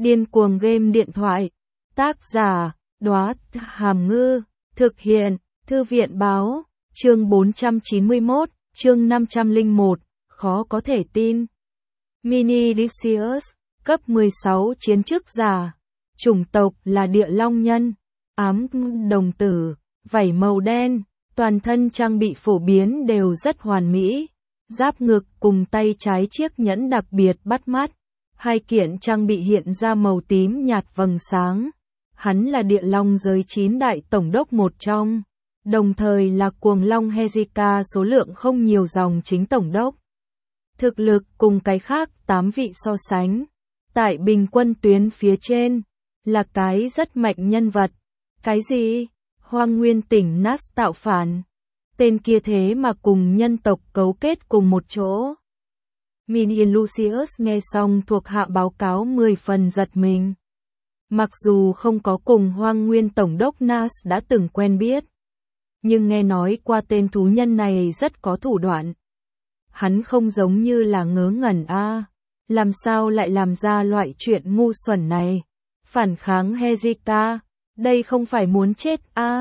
Điên cuồng game điện thoại. Tác giả, Đóa Hàm Ngư. Thực hiện, Thư viện báo. Chương 491, chương 501. Khó có thể tin. Mini Lysius, cấp 16 chiến chức giả. Chủng tộc là địa long nhân. Ám đồng tử, vảy màu đen, toàn thân trang bị phổ biến đều rất hoàn mỹ. Giáp ngực cùng tay trái chiếc nhẫn đặc biệt bắt mắt. Hai kiện trang bị hiện ra màu tím nhạt vầng sáng. Hắn là địa long giới 9 đại tổng đốc một trong, đồng thời là cuồng long Heizika số lượng không nhiều dòng chính tổng đốc. Thực lực cùng cái khác 8 vị so sánh, tại bình quân tuyến phía trên, là cái rất mạnh nhân vật. Cái gì? Hoang Nguyên tỉnh Nas tạo phản. Tên kia thế mà cùng nhân tộc cấu kết cùng một chỗ. Mini Lucius nghe xong thuộc hạ báo cáo 10 phần giật mình. Mặc dù không có cùng Hoang Nguyên Tổng đốc Nas đã từng quen biết, nhưng nghe nói qua tên thú nhân này rất có thủ đoạn. Hắn không giống như là ngớ ngẩn làm sao lại làm ra loại chuyện ngu xuẩn này. Phản kháng Heizika, đây không phải muốn chết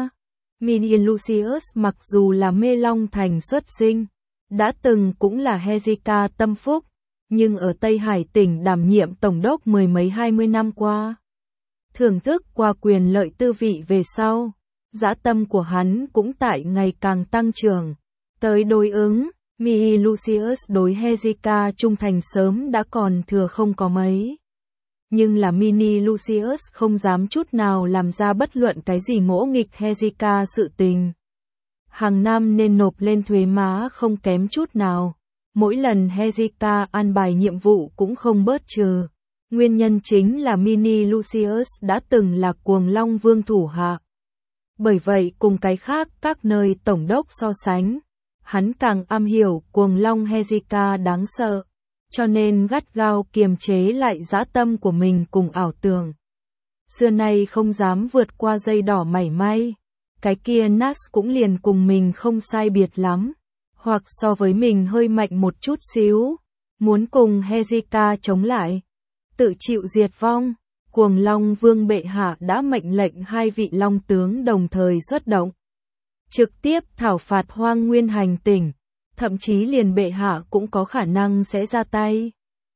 Mini Lucius mặc dù là Mê Long Thành xuất sinh, đã từng cũng là Heizika tâm phúc, nhưng ở Tây Hải tỉnh đảm nhiệm tổng đốc mười mấy 20 năm qua. Thưởng thức qua quyền lợi tư vị về sau, dã tâm của hắn cũng tại ngày càng tăng trưởng. Tới đối ứng, Mini Lucius đối Heizika trung thành sớm đã còn thừa không có mấy. Nhưng là Mini Lucius không dám chút nào làm ra bất luận cái gì ngỗ nghịch Heizika sự tình. Hàng năm nên nộp lên thuế má không kém chút nào. Mỗi lần Heizika an bài nhiệm vụ cũng không bớt trừ. Nguyên nhân chính là Mini Lucius đã từng là cuồng long vương thủ hạ. Bởi vậy cùng cái khác các nơi tổng đốc so sánh, hắn càng am hiểu cuồng long Heizika đáng sợ, cho nên gắt gao kiềm chế lại dã tâm của mình cùng ảo tưởng. Xưa nay không dám vượt qua dây đỏ mảy may, cái kia Nas cũng liền cùng mình không sai biệt lắm, hoặc so với mình hơi mạnh một chút xíu, muốn cùng Heizika chống lại, tự chịu diệt vong. Cuồng Long Vương bệ hạ đã mệnh lệnh hai vị long tướng đồng thời xuất động, trực tiếp thảo phạt Hoang Nguyên hành tỉnh, thậm chí liền bệ hạ cũng có khả năng sẽ ra tay.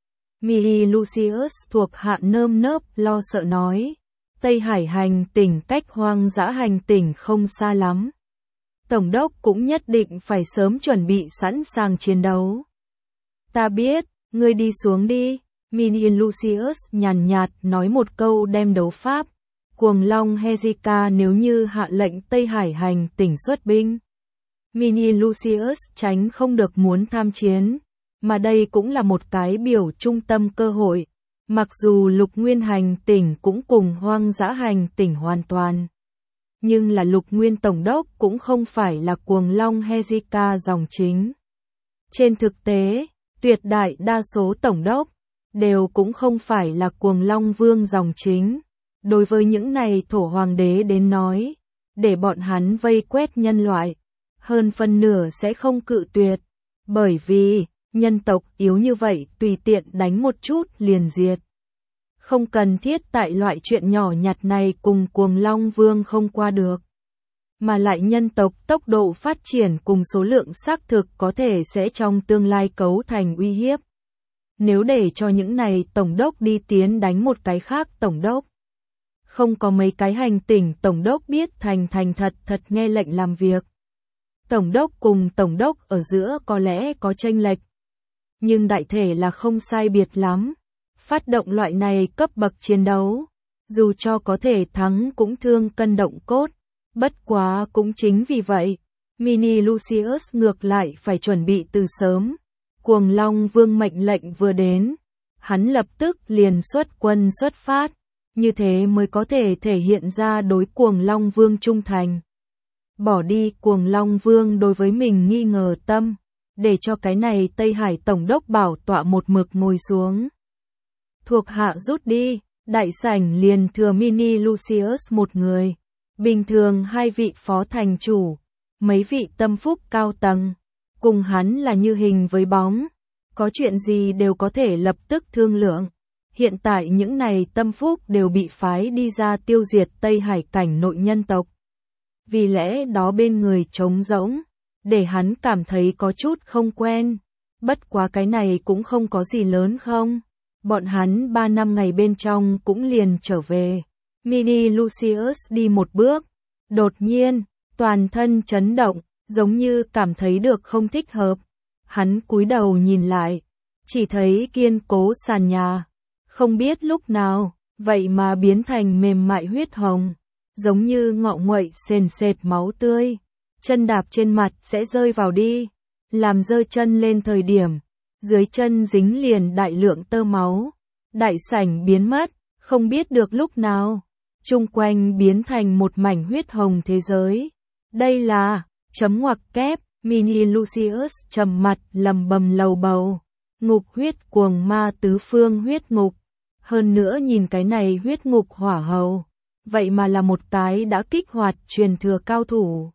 Mini Lucius thuộc hạ nơm nớp lo sợ nói, Tây Hải hành tỉnh cách Hoang Dã hành tỉnh không xa lắm. Tổng đốc cũng nhất định phải sớm chuẩn bị sẵn sàng chiến đấu. Ta biết, ngươi đi xuống đi. Mini Lucius nhàn nhạt nói một câu đem đấu pháp. Cuồng long Heizika nếu như hạ lệnh Tây Hải hành tỉnh xuất binh, Mini Lucius tránh không được muốn tham chiến, mà đây cũng là một cái biểu trung tâm cơ hội. Mặc dù Lục Nguyên hành tỉnh cũng cùng Hoang Dã hành tỉnh hoàn toàn, nhưng là Lục Nguyên tổng đốc cũng không phải là cuồng long Heizika dòng chính. Trên thực tế, tuyệt đại đa số tổng đốc đều cũng không phải là cuồng long vương dòng chính. Đối với những này thổ hoàng đế đến nói, để bọn hắn vây quét nhân loại, hơn phân nửa sẽ không cự tuyệt, bởi vì nhân tộc yếu như vậy tùy tiện đánh một chút liền diệt. Không cần thiết tại loại chuyện nhỏ nhặt này cùng cuồng long vương không qua được. Mà lại nhân tộc tốc độ phát triển cùng số lượng xác thực có thể sẽ trong tương lai cấu thành uy hiếp. Nếu để cho những này tổng đốc đi tiến đánh một cái khác tổng đốc, không có mấy cái hành tỉnh tổng đốc biết thành thật nghe lệnh làm việc. Tổng đốc cùng tổng đốc ở giữa có lẽ có chênh lệch, nhưng đại thể là không sai biệt lắm. Phát động loại này cấp bậc chiến đấu, dù cho có thể thắng cũng thương cân động cốt. Bất quá cũng chính vì vậy, Mini Lucius ngược lại phải chuẩn bị từ sớm. Cuồng Long Vương mệnh lệnh vừa đến, hắn lập tức liền xuất quân xuất phát, như thế mới có thể thể hiện ra đối Cuồng Long Vương trung thành. Bỏ đi Cuồng Long Vương đối với mình nghi ngờ tâm, để cho cái này Tây Hải tổng đốc bảo tọa một mực ngồi xuống. Thuộc hạ rút đi, đại sảnh liền thừa Mini Lucius một người, bình thường hai vị phó thành chủ, mấy vị tâm phúc cao tầng. Cùng hắn là như hình với bóng, có chuyện gì đều có thể lập tức thương lượng. Hiện tại những này tâm phúc đều bị phái đi ra tiêu diệt Tây Hải cảnh nội nhân tộc. Vì lẽ đó bên người trống rỗng, để hắn cảm thấy có chút không quen. Bất quá cái này cũng không có gì lớn không. Bọn hắn 3 năm ngày bên trong cũng liền trở về. Mini Lucius đi một bước. Đột nhiên, toàn thân chấn động, giống như cảm thấy được không thích hợp. Hắn cúi đầu nhìn lại, chỉ thấy kiên cố sàn nhà. Không biết lúc nào, vậy mà biến thành mềm mại huyết hồng. Giống như ngọ nguậy sền sệt máu tươi. Chân đạp trên mặt sẽ rơi vào đi. Làm giơ chân lên thời điểm. Dưới chân dính liền đại lượng tơ máu. Đại sảnh biến mất, không biết được lúc nào. Chung quanh biến thành một mảnh huyết hồng thế giới. Đây là, chấm ngoặc kép, Mini Lucius trầm mặt lầm bầm lầu bầu. Ngục huyết cuồng ma tứ phương huyết ngục. Hơn nữa nhìn cái này huyết ngục hỏa hầu. Vậy mà là một cái đã kích hoạt truyền thừa cao thủ.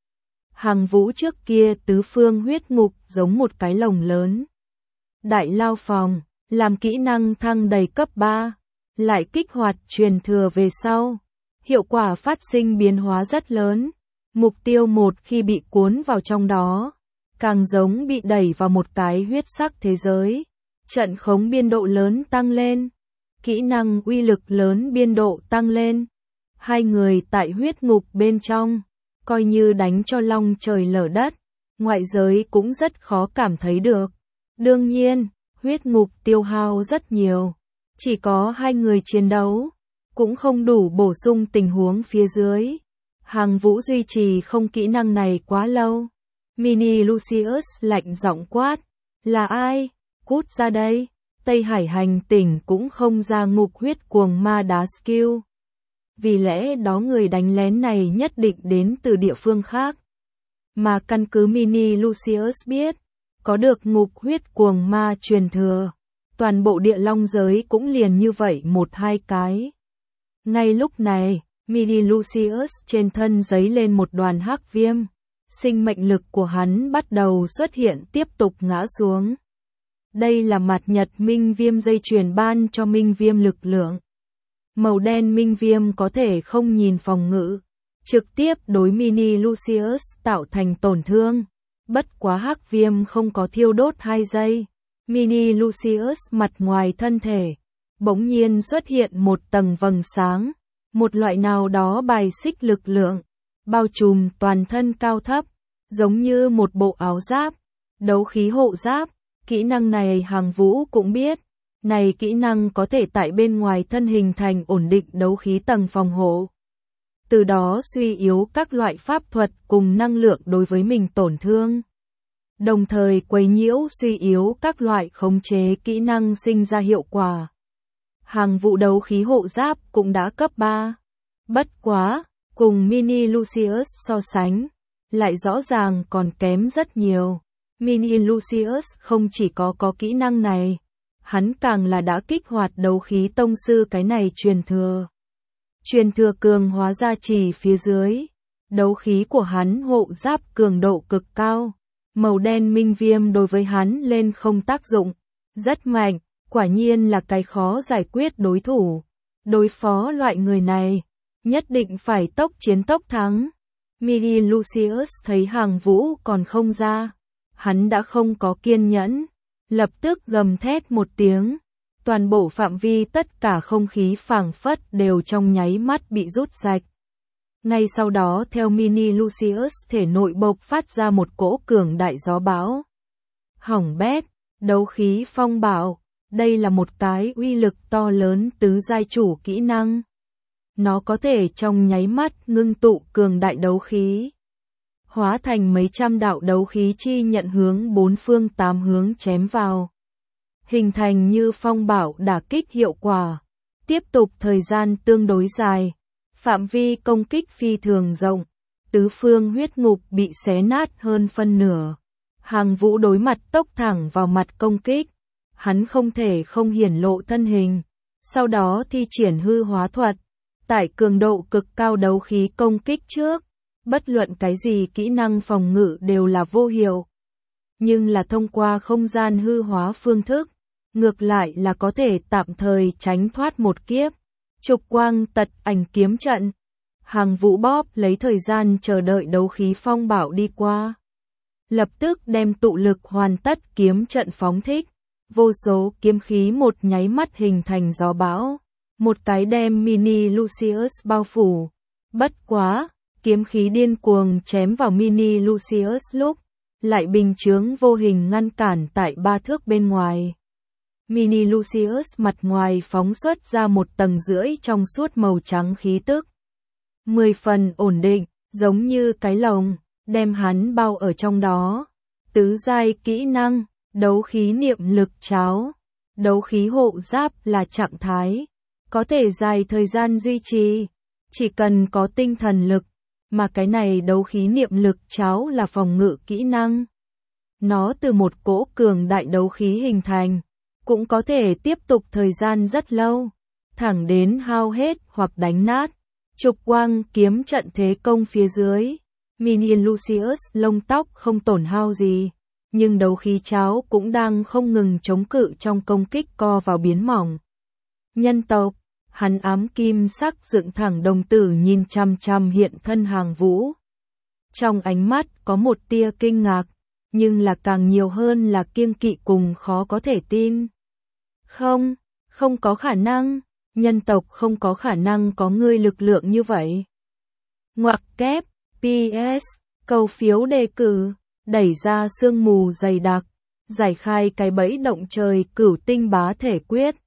Hàng Vũ trước kia tứ phương huyết ngục giống một cái lồng lớn. Đại lao phòng, làm kỹ năng thăng đầy cấp 3. Lại kích hoạt truyền thừa về sau. Hiệu quả phát sinh biến hóa rất lớn. Mục tiêu một khi bị cuốn vào trong đó, càng giống bị đẩy vào một cái huyết sắc thế giới. Trận khống biên độ lớn tăng lên. Kỹ năng uy lực lớn biên độ tăng lên. Hai người tại huyết ngục bên trong, coi như đánh cho long trời lở đất, ngoại giới cũng rất khó cảm thấy được. Đương nhiên, huyết ngục tiêu hao rất nhiều. Chỉ có hai người chiến đấu, cũng không đủ bổ sung tình huống phía dưới. Hàng Vũ duy trì không kỹ năng này quá lâu. Mini Lucius lạnh giọng quát. Là ai? Cút ra đây. Tây Hải hành tỉnh cũng không ra ngục huyết cuồng ma đá skill. Vì lẽ đó người đánh lén này nhất định đến từ địa phương khác. Mà căn cứ Mini Lucius biết, có được ngục huyết cuồng ma truyền thừa. Toàn bộ địa long giới cũng liền như vậy 1-2 cái. Ngay lúc này, Mini Lucius trên thân giấy lên một đoàn hắc viêm. Sinh mệnh lực của hắn bắt đầu xuất hiện tiếp tục ngã xuống. Đây là mặt nhật minh viêm dây chuyền ban cho minh viêm lực lượng. Màu đen minh viêm có thể không nhìn phòng ngự, trực tiếp đối Mini Lucius tạo thành tổn thương. Bất quá hắc viêm không có thiêu đốt 2 giây. Mini Lucius mặt ngoài thân thể, bỗng nhiên xuất hiện một tầng vầng sáng. Một loại nào đó bài xích lực lượng, bao trùm toàn thân cao thấp, giống như một bộ áo giáp, đấu khí hộ giáp. Kỹ năng này Hàng Vũ cũng biết. Này kỹ năng có thể tại bên ngoài thân hình thành ổn định đấu khí tầng phòng hộ. Từ đó suy yếu các loại pháp thuật cùng năng lượng đối với mình tổn thương. Đồng thời quấy nhiễu suy yếu các loại khống chế kỹ năng sinh ra hiệu quả. Hàng Vũ đấu khí hộ giáp cũng đã cấp 3. Bất quá, cùng Mini Lucius so sánh, lại rõ ràng còn kém rất nhiều. Mini Lucius không chỉ có kỹ năng này, hắn càng là đã kích hoạt đấu khí tông sư cái này truyền thừa. Truyền thừa cường hóa gia trì phía dưới, đấu khí của hắn hộ giáp cường độ cực cao. Màu đen minh viêm đối với hắn lên không tác dụng, rất mạnh, quả nhiên là cái khó giải quyết đối thủ. Đối phó loại người này, nhất định phải tốc chiến tốc thắng. Mini Lucius thấy Hàng Vũ còn không ra, hắn đã không có kiên nhẫn, lập tức gầm thét một tiếng. Toàn bộ phạm vi tất cả không khí phảng phất đều trong nháy mắt bị rút sạch. Ngay sau đó theo Mini Lucius thể nội bộc phát ra một cỗ cường đại gió bão. Hỏng bét, đấu khí phong bạo, đây là một cái uy lực to lớn tứ giai chủ kỹ năng. Nó có thể trong nháy mắt ngưng tụ cường đại đấu khí, hóa thành mấy trăm đạo đấu khí chi nhận hướng 4 phương 8 hướng chém vào. Hình thành như phong bạo đả kích hiệu quả, tiếp tục thời gian tương đối dài. Phạm vi công kích phi thường rộng, tứ phương huyết ngục bị xé nát hơn phân nửa. Hàng Vũ đối mặt tốc thẳng vào mặt công kích, hắn không thể không hiển lộ thân hình, sau đó thi triển hư hóa thuật, tại cường độ cực cao đấu khí công kích trước, bất luận cái gì kỹ năng phòng ngự đều là vô hiệu. Nhưng là thông qua không gian hư hóa phương thức, ngược lại là có thể tạm thời tránh thoát một kiếp. Trục quang tật ảnh kiếm trận. Hàng Vũ bóp lấy thời gian chờ đợi đấu khí phong bạo đi qua. Lập tức đem tụ lực hoàn tất kiếm trận phóng thích. Vô số kiếm khí một nháy mắt hình thành gió bão. Một cái đem mini Lucius bao phủ. Bất quá, kiếm khí điên cuồng chém vào mini Lucius lúc, lại bình chướng vô hình ngăn cản tại 3 thước bên ngoài. Mini Lucius mặt ngoài phóng xuất ra một tầng rưỡi trong suốt màu trắng khí tức. 10 phần ổn định, giống như cái lồng, đem hắn bao ở trong đó. Tứ giai kỹ năng, đấu khí niệm lực cháo. Đấu khí hộ giáp là trạng thái, có thể dài thời gian duy trì, chỉ cần có tinh thần lực, mà cái này đấu khí niệm lực cháo là phòng ngự kỹ năng. Nó từ một cỗ cường đại đấu khí hình thành, cũng có thể tiếp tục thời gian rất lâu, thẳng đến hao hết hoặc đánh nát. Trục quang kiếm trận thế công phía dưới, Minion Lucius lông tóc không tổn hao gì, nhưng đấu khí cháo cũng đang không ngừng chống cự trong công kích co vào biến mỏng. Nhân tộc, hắn ám kim sắc dựng thẳng đồng tử nhìn chằm chằm hiện thân Hàng Vũ. Trong ánh mắt có một tia kinh ngạc, nhưng là càng nhiều hơn là kiêng kỵ cùng khó có thể tin. Không có khả năng, nhân tộc không có khả năng có ngươi lực lượng như vậy. Ngoặc kép, PS, cầu phiếu đề cử, đẩy ra sương mù dày đặc, giải khai cái bẫy động trời cửu tinh bá thể quyết.